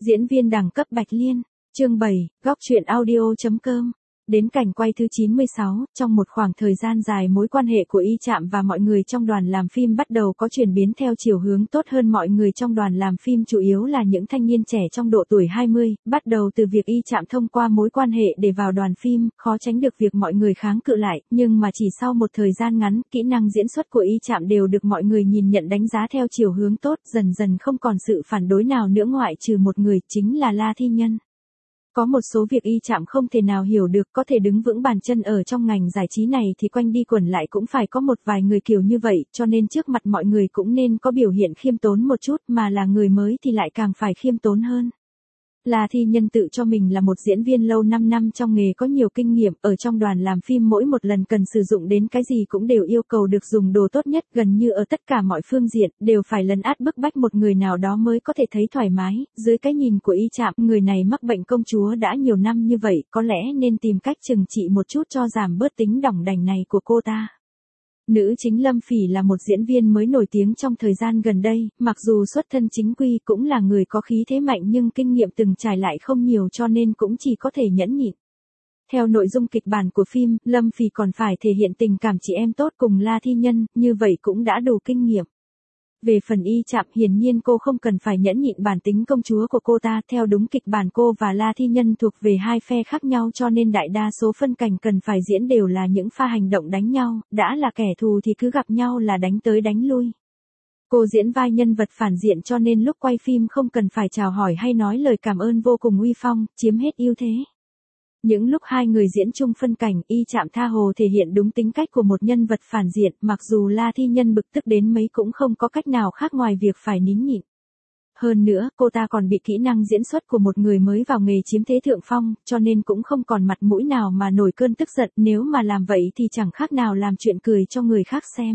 Diễn viên đẳng cấp Bạch Liên, chương 7, góc truyện audio.com. Đến cảnh quay thứ 96, trong một khoảng thời gian dài mối quan hệ của Y Trạm và mọi người trong đoàn làm phim bắt đầu có chuyển biến theo chiều hướng tốt hơn. Mọi người trong đoàn làm phim chủ yếu là những thanh niên trẻ trong độ tuổi 20, bắt đầu từ việc Y Trạm thông qua mối quan hệ để vào đoàn phim, khó tránh được việc mọi người kháng cự lại, nhưng mà chỉ sau một thời gian ngắn, kỹ năng diễn xuất của Y Trạm đều được mọi người nhìn nhận đánh giá theo chiều hướng tốt, dần dần không còn sự phản đối nào nữa ngoại trừ một người, chính là La Thi Nhân. Có một số việc Y Trạm không thể nào hiểu được, có thể đứng vững bàn chân ở trong ngành giải trí này thì quanh đi quẩn lại cũng phải có một vài người kiểu như vậy, cho nên trước mặt mọi người cũng nên có biểu hiện khiêm tốn một chút, mà là người mới thì lại càng phải khiêm tốn hơn. La Thi Nhân tự cho mình là một diễn viên lâu 5 năm trong nghề, có nhiều kinh nghiệm, ở trong đoàn làm phim mỗi một lần cần sử dụng đến cái gì cũng đều yêu cầu được dùng đồ tốt nhất, gần như ở tất cả mọi phương diện, đều phải lấn át bức bách một người nào đó mới có thể thấy thoải mái. Dưới cái nhìn của Y Trạm, người này mắc bệnh công chúa đã nhiều năm như vậy, có lẽ nên tìm cách trừng trị một chút cho giảm bớt tính đỏng đành này của cô ta. Nữ chính Lâm Phỉ là một diễn viên mới nổi tiếng trong thời gian gần đây, mặc dù xuất thân chính quy cũng là người có khí thế mạnh nhưng kinh nghiệm từng trải lại không nhiều, cho nên cũng chỉ có thể nhẫn nhịn. Theo nội dung kịch bản của phim, Lâm Phỉ còn phải thể hiện tình cảm chị em tốt cùng La Thi Nhân, như vậy cũng đã đủ kinh nghiệm. Về phần Y Trạm, hiển nhiên cô không cần phải nhẫn nhịn bản tính công chúa của cô ta, theo đúng kịch bản cô và La Thi Nhân thuộc về hai phe khác nhau, cho nên đại đa số phân cảnh cần phải diễn đều là những pha hành động đánh nhau, đã là kẻ thù thì cứ gặp nhau là đánh tới đánh lui. Cô diễn vai nhân vật phản diện cho nên lúc quay phim không cần phải chào hỏi hay nói lời cảm ơn, vô cùng uy phong, chiếm hết ưu thế. Những lúc hai người diễn chung phân cảnh, Y Trạm tha hồ thể hiện đúng tính cách của một nhân vật phản diện, mặc dù La Thi Nhân bực tức đến mấy cũng không có cách nào khác ngoài việc phải nín nhịn. Hơn nữa, cô ta còn bị kỹ năng diễn xuất của một người mới vào nghề chiếm thế thượng phong, cho nên cũng không còn mặt mũi nào mà nổi cơn tức giận, nếu mà làm vậy thì chẳng khác nào làm chuyện cười cho người khác xem.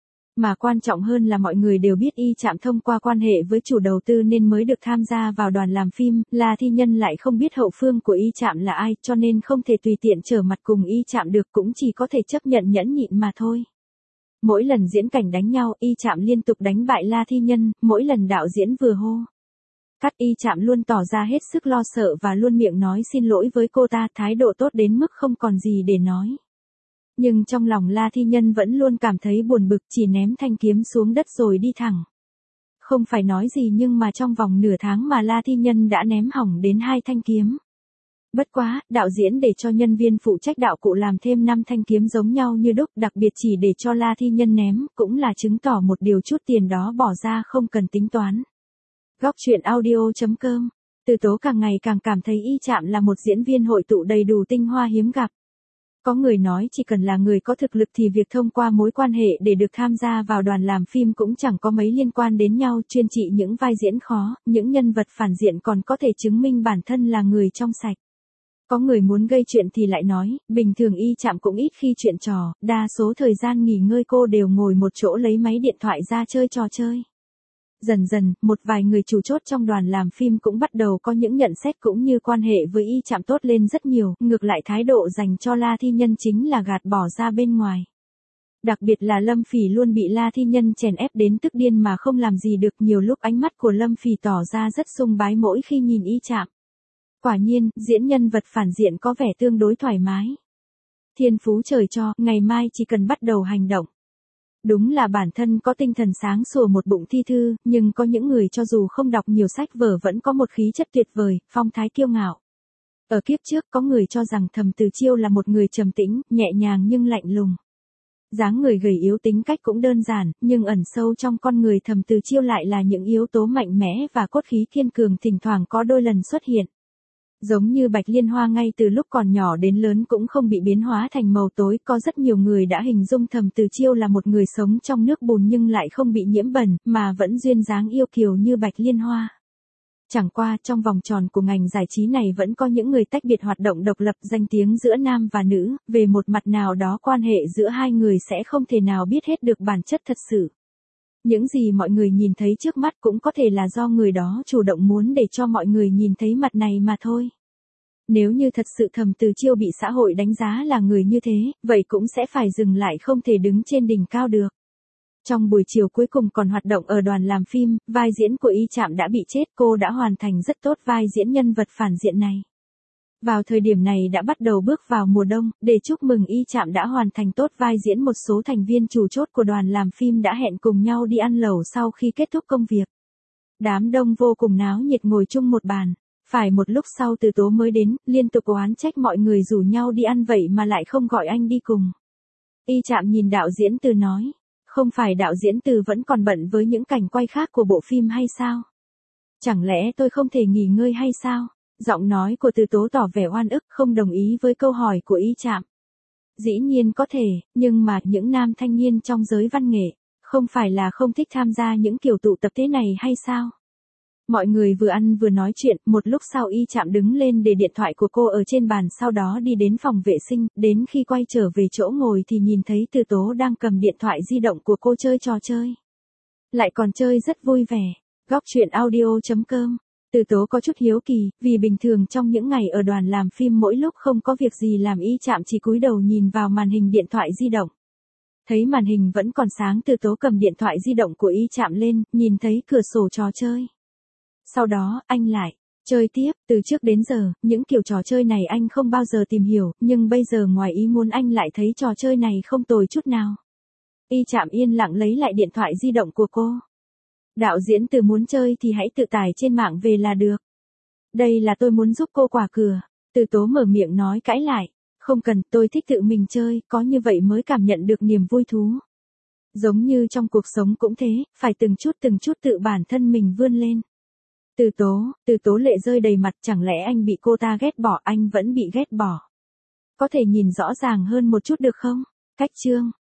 Mà quan trọng hơn là mọi người đều biết Y Trạm thông qua quan hệ với chủ đầu tư nên mới được tham gia vào đoàn làm phim, La Thi Nhân lại không biết hậu phương của Y Trạm là ai, cho nên không thể tùy tiện trở mặt cùng Y Trạm được, cũng chỉ có thể chấp nhận nhẫn nhịn mà thôi. Mỗi lần diễn cảnh đánh nhau, Y Trạm liên tục đánh bại La Thi Nhân, mỗi lần đạo diễn vừa hô cắt, Y Trạm luôn tỏ ra hết sức lo sợ và luôn miệng nói xin lỗi với cô ta, thái độ tốt đến mức không còn gì để nói. Nhưng trong lòng La Thi Nhân vẫn luôn cảm thấy buồn bực, chỉ ném thanh kiếm xuống đất rồi đi thẳng. Không phải nói gì nhưng mà trong vòng nửa tháng mà La Thi Nhân đã ném hỏng đến 2 thanh kiếm. Bất quá, đạo diễn để cho nhân viên phụ trách đạo cụ làm thêm 5 thanh kiếm giống nhau như đúc, đặc biệt chỉ để cho La Thi Nhân ném, cũng là chứng tỏ một điều, chút tiền đó bỏ ra không cần tính toán. Góc truyện audio.com. Từ Tố càng ngày càng cảm thấy Y Trạm là một diễn viên hội tụ đầy đủ tinh hoa hiếm gặp. Có người nói chỉ cần là người có thực lực thì việc thông qua mối quan hệ để được tham gia vào đoàn làm phim cũng chẳng có mấy liên quan đến nhau, chuyên trị những vai diễn khó, những nhân vật phản diện còn có thể chứng minh bản thân là người trong sạch. Có người muốn gây chuyện thì lại nói, bình thường Y Trạm cũng ít khi chuyện trò, đa số thời gian nghỉ ngơi cô đều ngồi một chỗ lấy máy điện thoại ra chơi trò chơi. Dần dần, một vài người chủ chốt trong đoàn làm phim cũng bắt đầu có những nhận xét cũng như quan hệ với Y Trạm tốt lên rất nhiều, ngược lại thái độ dành cho La Thi Nhân chính là gạt bỏ ra bên ngoài. Đặc biệt là Lâm Phỉ luôn bị La Thi Nhân chèn ép đến tức điên mà không làm gì được, nhiều lúc ánh mắt của Lâm Phỉ tỏ ra rất sùng bái mỗi khi nhìn Y Trạm. Quả nhiên, diễn nhân vật phản diện có vẻ tương đối thoải mái. Thiên phú trời cho, ngày mai chỉ cần bắt đầu hành động. Đúng là bản thân có tinh thần sáng sủa một bụng thi thư, nhưng có những người cho dù không đọc nhiều sách vở vẫn có một khí chất tuyệt vời, phong thái kiêu ngạo. Ở kiếp trước có người cho rằng Thẩm Từ Chiêu là một người trầm tĩnh, nhẹ nhàng nhưng lạnh lùng. Dáng người gầy yếu, tính cách cũng đơn giản, nhưng ẩn sâu trong con người Thẩm Từ Chiêu lại là những yếu tố mạnh mẽ và cốt khí kiên cường, thỉnh thoảng có đôi lần xuất hiện. Giống như Bạch Liên Hoa ngay từ lúc còn nhỏ đến lớn cũng không bị biến hóa thành màu tối, có rất nhiều người đã hình dung Thẩm Từ Chiêu là một người sống trong nước bùn nhưng lại không bị nhiễm bẩn, mà vẫn duyên dáng yêu kiều như Bạch Liên Hoa. Chẳng qua, trong vòng tròn của ngành giải trí này vẫn có những người tách biệt hoạt động độc lập, danh tiếng giữa nam và nữ, về một mặt nào đó quan hệ giữa hai người sẽ không thể nào biết hết được bản chất thật sự. Những gì mọi người nhìn thấy trước mắt cũng có thể là do người đó chủ động muốn để cho mọi người nhìn thấy mặt này mà thôi. Nếu như thật sự Thẩm Từ Chiêu bị xã hội đánh giá là người như thế, vậy cũng sẽ phải dừng lại, không thể đứng trên đỉnh cao được. Trong buổi chiều cuối cùng còn hoạt động ở đoàn làm phim, vai diễn của Y Trạm đã bị chết, cô đã hoàn thành rất tốt vai diễn nhân vật phản diện này. Vào thời điểm này đã bắt đầu bước vào mùa đông, để chúc mừng Y Trạm đã hoàn thành tốt vai diễn, một số thành viên chủ chốt của đoàn làm phim đã hẹn cùng nhau đi ăn lẩu sau khi kết thúc công việc. Đám đông vô cùng náo nhiệt ngồi chung một bàn. Phải một lúc sau Từ Tố mới đến, liên tục oán trách mọi người rủ nhau đi ăn vậy mà lại không gọi anh đi cùng. Y Trạm nhìn đạo diễn Từ nói, không phải đạo diễn Từ vẫn còn bận với những cảnh quay khác của bộ phim hay sao? Chẳng lẽ tôi không thể nghỉ ngơi hay sao? Giọng nói của Từ Tố tỏ vẻ oan ức, không đồng ý với câu hỏi của Y Trạm. Dĩ nhiên có thể, nhưng mà những nam thanh niên trong giới văn nghệ, không phải là không thích tham gia những kiểu tụ tập thế này hay sao? Mọi người vừa ăn vừa nói chuyện, một lúc sau Y Trạm đứng lên để điện thoại của cô ở trên bàn, sau đó đi đến phòng vệ sinh, đến khi quay trở về chỗ ngồi thì nhìn thấy Từ Tố đang cầm điện thoại di động của cô chơi trò chơi. Lại còn chơi rất vui vẻ. Góc truyện audio.com. Từ Tố có chút hiếu kỳ, vì bình thường trong những ngày ở đoàn làm phim mỗi lúc không có việc gì làm Y Trạm chỉ cúi đầu nhìn vào màn hình điện thoại di động. Thấy màn hình vẫn còn sáng, Từ Tố cầm điện thoại di động của Y Trạm lên, nhìn thấy cửa sổ trò chơi. Sau đó, anh lại chơi tiếp, từ trước đến giờ, những kiểu trò chơi này anh không bao giờ tìm hiểu, nhưng bây giờ ngoài ý muốn anh lại thấy trò chơi này không tồi chút nào. Y Trạm yên lặng lấy lại điện thoại di động của cô. Đạo diễn Từ muốn chơi thì hãy tự tải trên mạng về là được. Đây là tôi muốn giúp cô quả cửa. Từ Tố mở miệng nói cãi lại. Không cần, tôi thích tự mình chơi, có như vậy mới cảm nhận được niềm vui thú. Giống như trong cuộc sống cũng thế, phải từng chút tự bản thân mình vươn lên. Từ Tố lệ rơi đầy mặt, chẳng lẽ anh bị cô ta ghét bỏ, anh vẫn bị ghét bỏ. Có thể nhìn rõ ràng hơn một chút được không? Cách chương.